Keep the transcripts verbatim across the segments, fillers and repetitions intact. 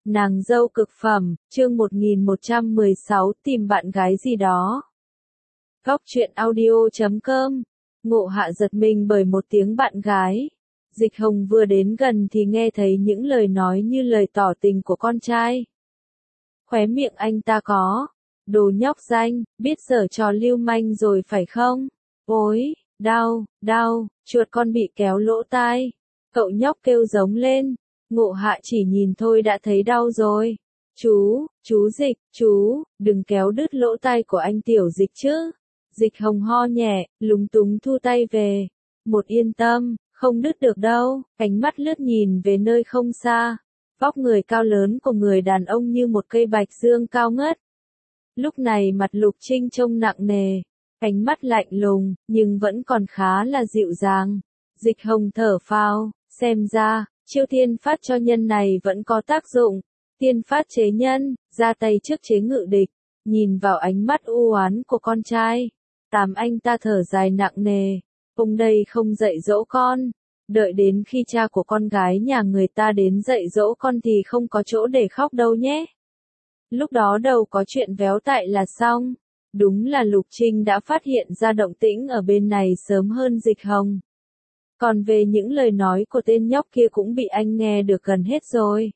Nàng dâu cực phẩm, chương một nghìn một trăm mười sáu, tìm bạn gái gì đó. Góc truyện audio chấm com. Ngộ Hạ giật mình bởi một tiếng bạn gái. Dịch Hồng vừa đến gần thì nghe thấy những lời nói như lời tỏ tình của con trai. Khóe miệng anh ta có, đồ nhóc danh, biết giở trò lưu manh rồi phải không? Ôi, đau, đau, chuột con bị kéo lỗ tai. Cậu nhóc kêu giống lên. Ngộ Hạ chỉ nhìn thôi đã thấy đau rồi. Chú, chú Dịch, chú, đừng kéo đứt lỗ tai của anh tiểu Dịch chứ. Dịch Hồng ho nhẹ, lúng túng thu tay về. Một yên tâm, không đứt được đâu. Ánh mắt lướt nhìn về nơi không xa. Vóc người cao lớn của người đàn ông như một cây bạch dương cao ngất. Lúc này mặt Lục Trinh trông nặng nề. Ánh mắt lạnh lùng, nhưng vẫn còn khá là dịu dàng. Dịch Hồng thở phào, xem ra, chiêu tiên phát cho nhân này vẫn có tác dụng. Tiên phát chế nhân, ra tay trước chế ngự địch. Nhìn vào ánh mắt u oán của con trai. Tám anh ta thở dài nặng nề. Ông đây không dạy dỗ con. Đợi đến khi cha của con gái nhà người ta đến dạy dỗ con thì không có chỗ để khóc đâu nhé. Lúc đó đâu có chuyện véo tại là xong. Đúng là Lục Trinh đã phát hiện ra động tĩnh ở bên này sớm hơn Dịch Hồng. Còn về những lời nói của tên nhóc kia cũng bị anh nghe được gần hết rồi.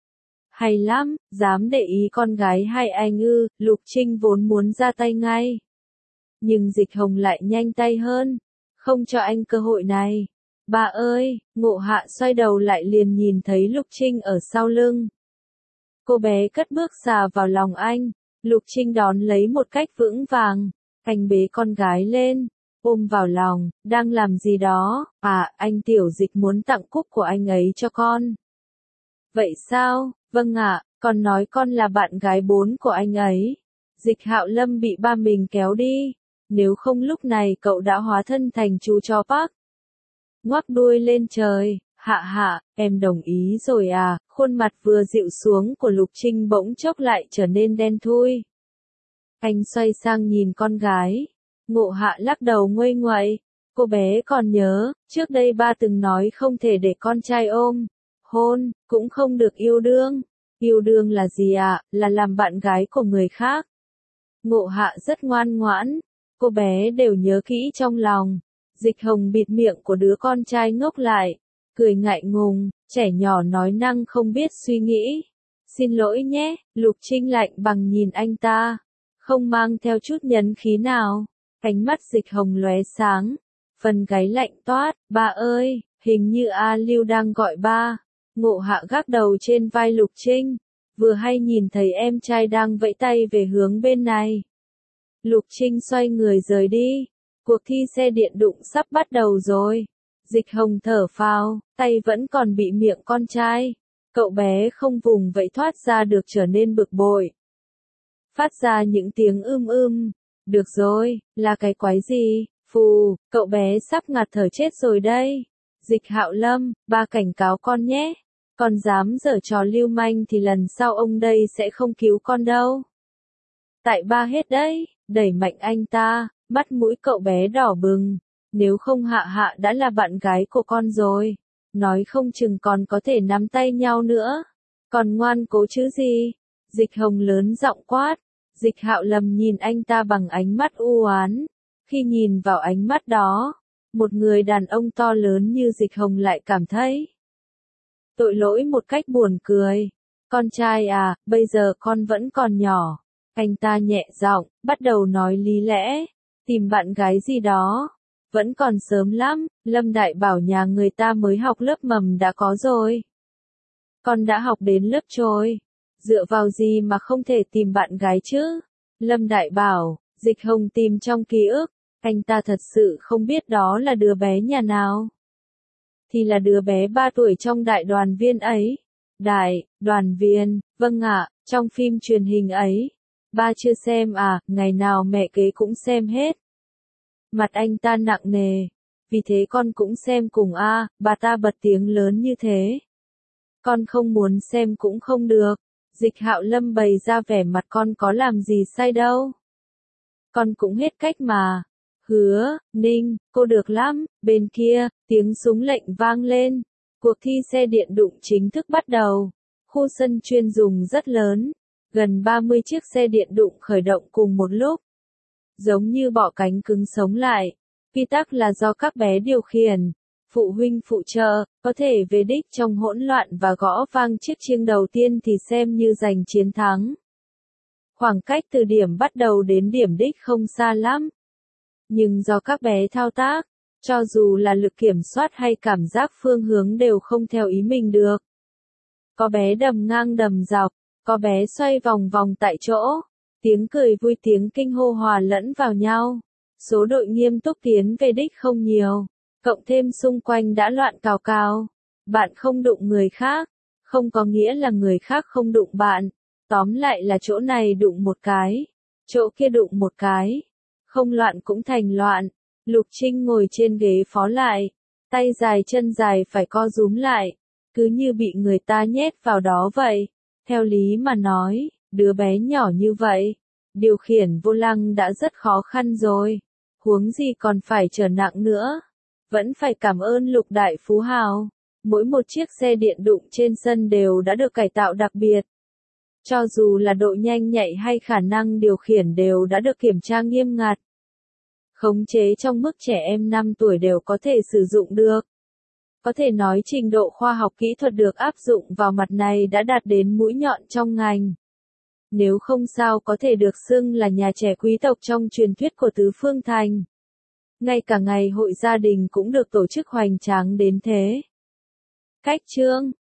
Hay lắm, dám để ý con gái hai anh ư, Lục Trinh vốn muốn ra tay ngay. Nhưng Dịch Hồng lại nhanh tay hơn, không cho anh cơ hội này. Bà ơi, Ngộ Hạ xoay đầu lại liền nhìn thấy Lục Trinh ở sau lưng. Cô bé cất bước xà vào lòng anh, Lục Trinh đón lấy một cách vững vàng, anh bế con gái lên. Ôm vào lòng, đang làm gì đó, à, anh tiểu Dịch muốn tặng cúp của anh ấy cho con. Vậy sao, vâng ạ, con nói con là bạn gái bốn của anh ấy. Dịch Hạo Lâm bị ba mình kéo đi, nếu không lúc này cậu đã hóa thân thành chú chó Park. Ngoắc đuôi lên trời, hạ hạ, em đồng ý rồi à, khuôn mặt vừa dịu xuống của Lục Trinh bỗng chốc lại trở nên đen thui. Anh xoay sang nhìn con gái. Ngộ Hạ lắc đầu nguây nguậy, cô bé còn nhớ, trước đây ba từng nói không thể để con trai ôm, hôn, cũng không được yêu đương. Yêu đương là gì ạ, à? Là làm bạn gái của người khác. Ngộ Hạ rất ngoan ngoãn, cô bé đều nhớ kỹ trong lòng. Dịch Hồng bịt miệng của đứa con trai ngốc lại, cười ngại ngùng, trẻ nhỏ nói năng không biết suy nghĩ. Xin lỗi nhé, Lục Trinh lạnh bằng nhìn anh ta, không mang theo chút nhấn khí nào. Ánh mắt Dịch Hồng lóe sáng, phần gáy lạnh toát, ba ơi, hình như A Lưu đang gọi ba. Ngộ Hạ gác đầu trên vai Lục Trinh, vừa hay nhìn thấy em trai đang vẫy tay về hướng bên này. Lục Trinh xoay người rời đi, cuộc thi xe điện đụng sắp bắt đầu rồi. Dịch Hồng thở phào, tay vẫn còn bị miệng con trai. Cậu bé không vùng vẫy thoát ra được trở nên bực bội. Phát ra những tiếng ưm ưm. Được rồi, là cái quái gì, phù, cậu bé sắp ngạt thở chết rồi đây. Dịch Hạo Lâm, ba cảnh cáo con nhé. Con dám giở trò lưu manh thì lần sau ông đây sẽ không cứu con đâu. Tại ba hết đấy, đẩy mạnh anh ta, mắt mũi cậu bé đỏ bừng. Nếu không Hạ Hạ đã là bạn gái của con rồi. Nói không chừng còn có thể nắm tay nhau nữa. Còn ngoan cố chứ gì. Dịch Hồng lớn giọng quát. Dịch Hạo Lâm nhìn anh ta bằng ánh mắt u oán. Khi nhìn vào ánh mắt đó, một người đàn ông to lớn như Dịch Hồng lại cảm thấy tội lỗi một cách buồn cười. Con trai à, bây giờ con vẫn còn nhỏ. Anh ta nhẹ giọng, bắt đầu nói lý lẽ. Tìm bạn gái gì đó. Vẫn còn sớm lắm, Lâm Đại bảo nhà người ta mới học lớp mầm đã có rồi. Con đã học đến lớp trồi. Dựa vào gì mà không thể tìm bạn gái chứ? Lâm Đại bảo, Dịch Hồng tìm trong ký ức, anh ta thật sự không biết đó là đứa bé nhà nào. Thì là đứa bé ba tuổi trong đại đoàn viên ấy. Đại, đoàn viên, vâng ạ, trong phim truyền hình ấy. Ba chưa xem à, ngày nào mẹ kế cũng xem hết. Mặt anh ta nặng nề. Vì thế con cũng xem cùng a, à, bà ta bật tiếng lớn như thế. Con không muốn xem cũng không được. Dịch Hạo Lâm bày ra vẻ mặt con có làm gì sai đâu. Con cũng hết cách mà. Hứa, Ninh, cô được lắm. Bên kia, tiếng súng lệnh vang lên. Cuộc thi xe điện đụng chính thức bắt đầu. Khu sân chuyên dùng rất lớn, gần ba mươi chiếc xe điện đụng khởi động cùng một lúc. Giống như bọ cánh cứng sống lại, quy tắc là do các bé điều khiển, phụ huynh phụ trợ, có thể về đích trong hỗn loạn và gõ vang chiếc chiêng đầu tiên thì xem như giành chiến thắng. Khoảng cách từ điểm bắt đầu đến điểm đích không xa lắm. Nhưng do các bé thao tác, cho dù là lực kiểm soát hay cảm giác phương hướng đều không theo ý mình được. Có bé đầm ngang đầm dọc, có bé xoay vòng vòng tại chỗ, tiếng cười vui tiếng kinh hô hòa lẫn vào nhau. Số đội nghiêm túc tiến về đích không nhiều, cộng thêm xung quanh đã loạn cào cào. Bạn không đụng người khác, không có nghĩa là người khác không đụng bạn. Tóm lại là chỗ này đụng một cái, chỗ kia đụng một cái. Không loạn cũng thành loạn. Lục Trinh ngồi trên ghế phó lại, tay dài chân dài phải co rúm lại, cứ như bị người ta nhét vào đó vậy. Theo lý mà nói, đứa bé nhỏ như vậy, điều khiển vô lăng đã rất khó khăn rồi, huống gì còn phải trở nặng nữa. Vẫn phải cảm ơn Lục đại phú hào, mỗi một chiếc xe điện đụng trên sân đều đã được cải tạo đặc biệt. Cho dù là độ nhanh nhạy hay khả năng điều khiển đều đã được kiểm tra nghiêm ngặt. Khống chế trong mức trẻ em năm tuổi đều có thể sử dụng được. Có thể nói trình độ khoa học kỹ thuật được áp dụng vào mặt này đã đạt đến mũi nhọn trong ngành. Nếu không sao có thể được xưng là nhà trẻ quý tộc trong truyền thuyết của Tứ Phương Thành. Ngay cả ngày hội gia đình cũng được tổ chức hoành tráng đến thế. Cách chương